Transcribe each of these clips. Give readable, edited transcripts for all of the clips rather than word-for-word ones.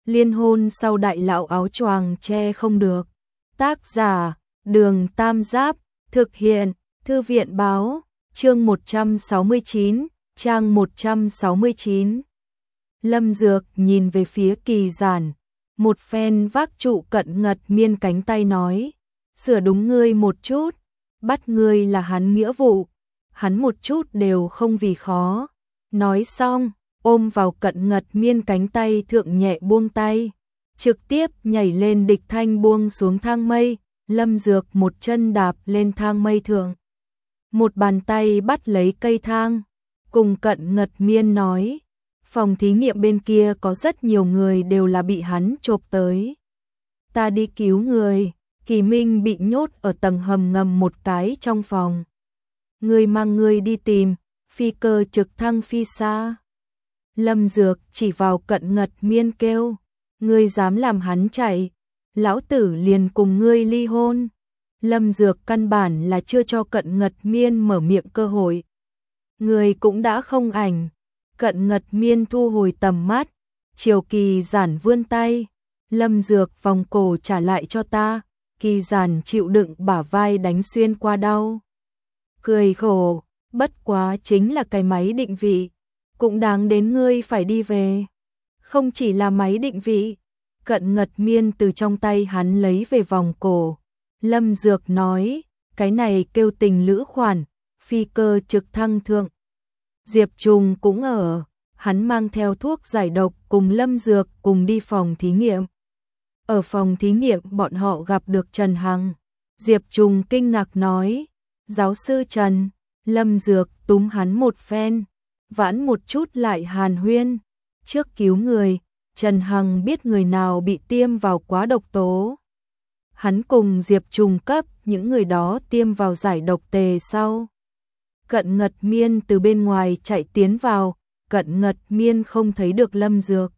Liên hôn sau đại lão áo choàng che không được. Tác giả, Đường Tam Giáp, thực hiện, Thư viện báo, chương 169, trang 169. Lâm Dược nhìn về phía Kỳ Giản, một phen vác trụ Cận Ngật Miên cánh tay nói, sửa đúng ngươi một chút, bắt ngươi là hắn nghĩa vụ, hắn một chút đều không vì khó. Nói xong, ôm vào Cận Ngật Miên cánh tay thượng nhẹ buông tay, trực tiếp nhảy lên địch thanh buông xuống thang mây. Lâm Dược một chân đạp lên thang mây thượng, một bàn tay bắt lấy cây thang, cùng Cận Ngật Miên nói, phòng thí nghiệm bên kia có rất nhiều người đều là bị hắn chộp tới. Ta đi cứu người. Kỳ Minh bị nhốt ở tầng hầm ngầm một cái trong phòng. Người mang người đi tìm, phi cơ trực thăng phi xa. Lâm Dược chỉ vào Cận Ngật Miên kêu, ngươi dám làm hắn chạy, lão tử liền cùng ngươi ly hôn. Lâm Dược căn bản là chưa cho Cận Ngật Miên mở miệng cơ hội. Người cũng đã không ảnh. Cận Ngật Miên thu hồi tầm mắt, chiều Kỳ Giản vươn tay, Lâm Dược vòng cổ trả lại cho ta. Kỳ Giản chịu đựng bả vai đánh xuyên qua đau, cười khổ, bất quá chính là cái máy định vị, cũng đáng đến ngươi phải đi về. Không chỉ là máy định vị. Cận Ngật Miên từ trong tay hắn lấy về vòng cổ. Lâm Dược nói, cái này kêu tình lữ khoản, phi cơ trực thăng thượng. Diệp Trùng cũng ở, hắn mang theo thuốc giải độc cùng Lâm Dược cùng đi phòng thí nghiệm. Ở phòng thí nghiệm bọn họ gặp được Trần Hằng. Diệp Trùng kinh ngạc nói, giáo sư Trần. Lâm Dược túm hắn một phen, vãn một chút lại hàn huyên. Trước cứu người, Trần Hằng biết người nào bị tiêm vào quá độc tố. Hắn cùng Diệp Trùng cấp những người đó tiêm vào giải độc tề sau. Cận Ngật Miên từ bên ngoài chạy tiến vào, Cận Ngật Miên không thấy được Lâm Dược.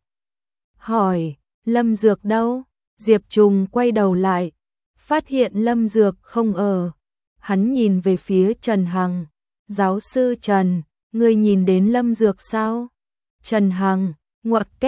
Hỏi, Lâm Dược đâu? Diệp Trùng quay đầu lại, phát hiện Lâm Dược không ở. Hắn nhìn về phía Trần Hằng, giáo sư Trần, ngươi nhìn đến Lâm Dược sao? Trần Hằng, ngoặc kép ...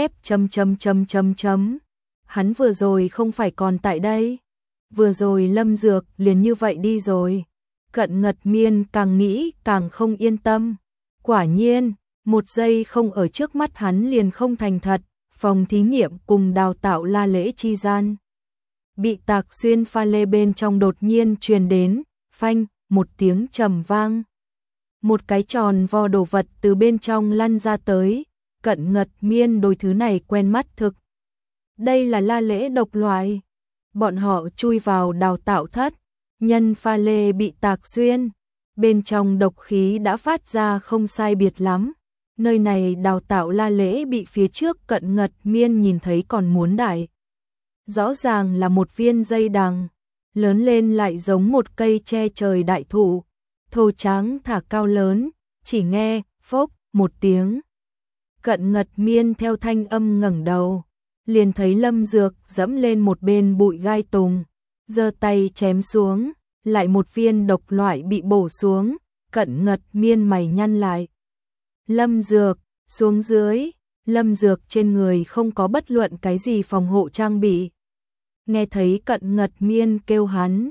Hắn vừa rồi không phải còn tại đây. Vừa rồi Lâm Dược liền như vậy đi rồi. Cận Ngật Miên càng nghĩ càng không yên tâm. Quả nhiên, một giây không ở trước mắt hắn liền không thành thật. Phòng thí nghiệm cùng đào tạo La Lễ chi gian. Bị tạc xuyên pha lê bên trong đột nhiên truyền đến, phanh, một tiếng trầm vang. Một cái tròn vo đồ vật từ bên trong lăn ra tới. Cận Ngật Miên đối thứ này quen mắt thực. Đây là La Lễ độc loại. Bọn họ chui vào đào tạo thất, nhân pha lê bị tạc xuyên, bên trong độc khí đã phát ra không sai biệt lắm. Nơi này đào tạo La Lễ bị phía trước Cận Ngật Miên nhìn thấy còn muốn đại. Rõ ràng là một viên dây đằng, lớn lên lại giống một cây che trời đại thụ, thô tráng thả cao lớn, chỉ nghe phốc một tiếng. Cận Ngật Miên theo thanh âm ngẩng đầu, liền thấy Lâm Dược dẫm lên một bên bụi gai tùng, giơ tay chém xuống, lại một viên độc loại bị bổ xuống. Cận Ngật Miên mày nhăn lại. Lâm Dược, xuống dưới. Lâm Dược trên người không có bất luận cái gì phòng hộ trang bị. Nghe thấy Cận Ngật Miên kêu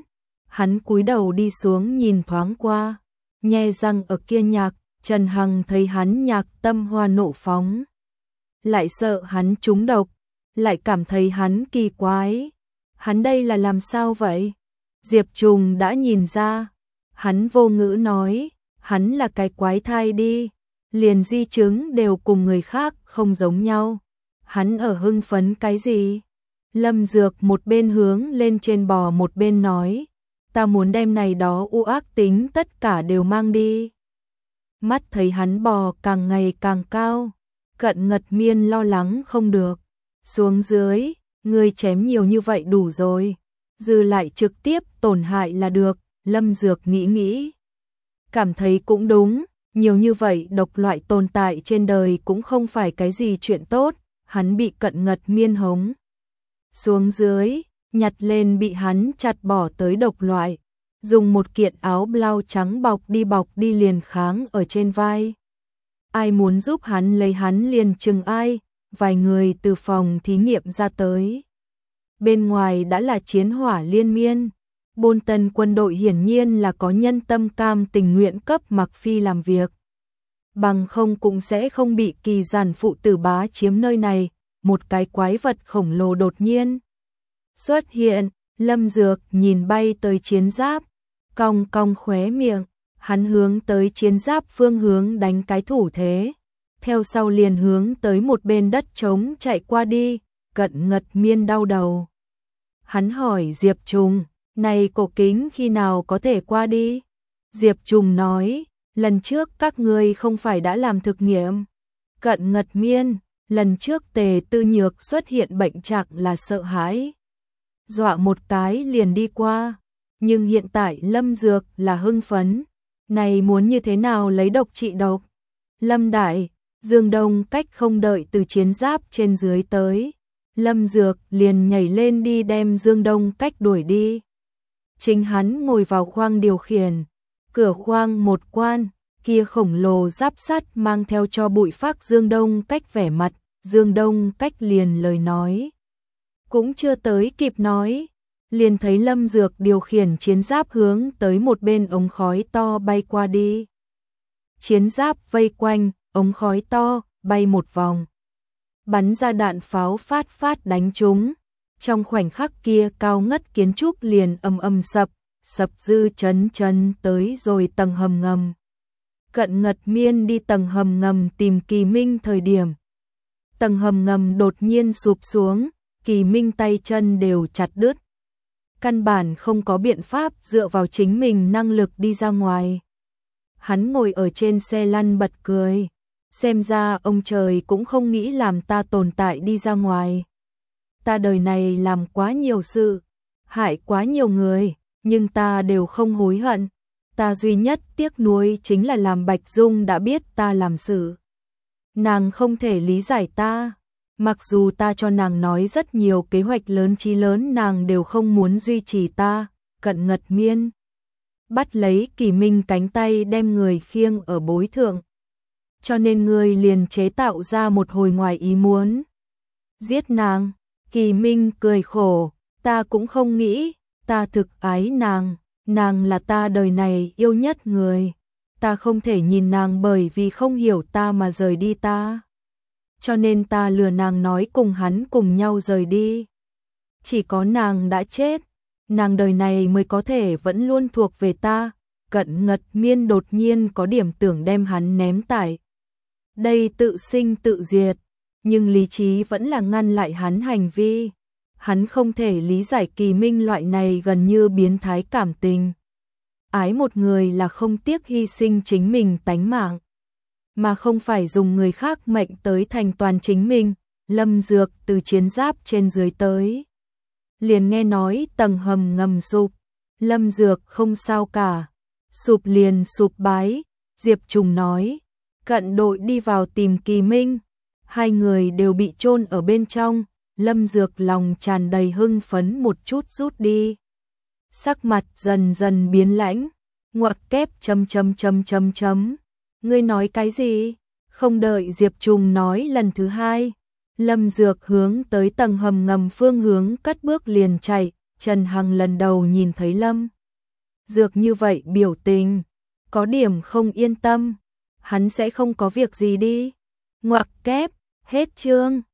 hắn cúi đầu đi xuống nhìn thoáng qua, nhe răng ở kia nhạc. Trần Hằng thấy hắn nhạc tâm hoa nộ phóng, lại sợ hắn trúng độc, lại cảm thấy hắn kỳ quái. Hắn đây là làm sao vậy? Diệp Trùng đã nhìn ra, hắn vô ngữ nói, hắn là cái quái thai đi, liền di chứng đều cùng người khác không giống nhau. Hắn ở hưng phấn cái gì? Lâm Dược một bên hướng lên trên bò một bên nói, ta muốn đem này đó u ác tính tất cả đều mang đi. Mắt thấy hắn bò càng ngày càng cao, Cận Ngật Miên lo lắng không được. Xuống dưới, ngươi chém nhiều như vậy đủ rồi, dư lại trực tiếp tổn hại là được. Lâm Dược nghĩ, cảm thấy cũng đúng, nhiều như vậy độc loại tồn tại trên đời cũng không phải cái gì chuyện tốt. Hắn bị Cận Ngật Miên hống xuống dưới, nhặt lên bị hắn chặt bỏ tới độc loại, dùng một kiện áo blau trắng bọc đi liền kháng ở trên vai. Ai muốn giúp hắn lấy hắn liền chừng ai, vài người từ phòng thí nghiệm ra tới. Bên ngoài đã là chiến hỏa liên miên. Bôn Tân quân đội hiển nhiên là có nhân tâm cam tình nguyện cấp Mặc Phi làm việc. Bằng không cũng sẽ không bị Kỳ Giản phụ tử bá chiếm nơi này. Một cái quái vật khổng lồ đột nhiên xuất hiện. Lâm Dược nhìn bay tới chiến giáp, cong cong khóe miệng, hắn hướng tới chiến giáp phương hướng đánh cái thủ thế. Theo sau liền hướng tới một bên đất trống chạy qua đi, Cận Ngật Miên đau đầu. Hắn hỏi Diệp Trùng, này cổ kính khi nào có thể qua đi? Diệp Trùng nói, lần trước các ngươi không phải đã làm thực nghiệm. Cận Ngật Miên, lần trước Tề Tư Nhược xuất hiện bệnh trạng là sợ hãi. Dọa một cái liền đi qua, nhưng hiện tại Lâm Dược là hưng phấn. Này muốn như thế nào lấy độc trị độc? Lâm Đại, Dương Đông Cách không đợi từ chiến giáp trên dưới tới. Lâm Dược liền nhảy lên đi đem Dương Đông Cách đuổi đi. Chính hắn ngồi vào khoang điều khiển. Cửa khoang một quan, kia khổng lồ giáp sắt mang theo cho bụi phác Dương Đông Cách vẻ mặt. Dương Đông Cách liền lời nói. Cũng chưa tới kịp nói. Liền thấy Lâm Dược điều khiển chiến giáp hướng tới một bên ống khói to bay qua đi. Chiến giáp vây quanh, ống khói to, bay một vòng. Bắn ra đạn pháo phát đánh chúng. Trong khoảnh khắc kia cao ngất kiến trúc liền ầm ầm sập dư chấn tới rồi tầng hầm ngầm. Cận Ngật Miên đi tầng hầm ngầm tìm Kỳ Minh thời điểm. Tầng hầm ngầm đột nhiên sụp xuống, Kỳ Minh tay chân đều chặt đứt. Căn bản không có biện pháp dựa vào chính mình năng lực đi ra ngoài. Hắn ngồi ở trên xe lăn bật cười. Xem ra ông trời cũng không nghĩ làm ta tồn tại đi ra ngoài. Ta đời này làm quá nhiều sự, hại quá nhiều người, nhưng ta đều không hối hận. Ta duy nhất tiếc nuối chính là làm Bạch Dung đã biết ta làm sự. Nàng không thể lý giải ta. Mặc dù ta cho nàng nói rất nhiều kế hoạch lớn chí lớn nàng đều không muốn duy trì ta. Cận Ngật Miên bắt lấy Kỳ Minh cánh tay đem người khiêng ở bối thượng. Cho nên người liền chế tạo ra một hồi ngoài ý muốn. Giết nàng, Kỳ Minh cười khổ, ta cũng không nghĩ, ta thực ái nàng, nàng là ta đời này yêu nhất người. Ta không thể nhìn nàng bởi vì không hiểu ta mà rời đi ta. Cho nên ta lừa nàng nói cùng hắn cùng nhau rời đi. Chỉ có nàng đã chết, nàng đời này mới có thể vẫn luôn thuộc về ta. Cận Ngật Miên đột nhiên có điểm tưởng đem hắn ném tại đây tự sinh tự diệt, nhưng lý trí vẫn là ngăn lại hắn hành vi. Hắn không thể lý giải Kỳ Minh loại này gần như biến thái cảm tình. Ái một người là không tiếc hy sinh chính mình tánh mạng, mà không phải dùng người khác mệnh tới thành toàn chính mình. Lâm Dược từ chiến giáp trên dưới tới. Liền nghe nói tầng hầm ngầm sụp. Lâm Dược không sao cả. Sụp liền sụp bái. Diệp Trùng nói. Cận đội đi vào tìm Kỳ Minh. Hai người đều bị chôn ở bên trong. Lâm Dược lòng tràn đầy hưng phấn một chút rút đi. Sắc mặt dần dần biến lãnh. Ngoặc kép ... Ngươi nói cái gì? Không đợi Diệp Trùng nói lần thứ hai. Lâm Dược hướng tới tầng hầm ngầm phương hướng cất bước liền chạy. Trần Hằng lần đầu nhìn thấy Lâm Dược như vậy biểu tình, có điểm không yên tâm. Hắn sẽ không có việc gì đi. Ngoặc kép, hết chương.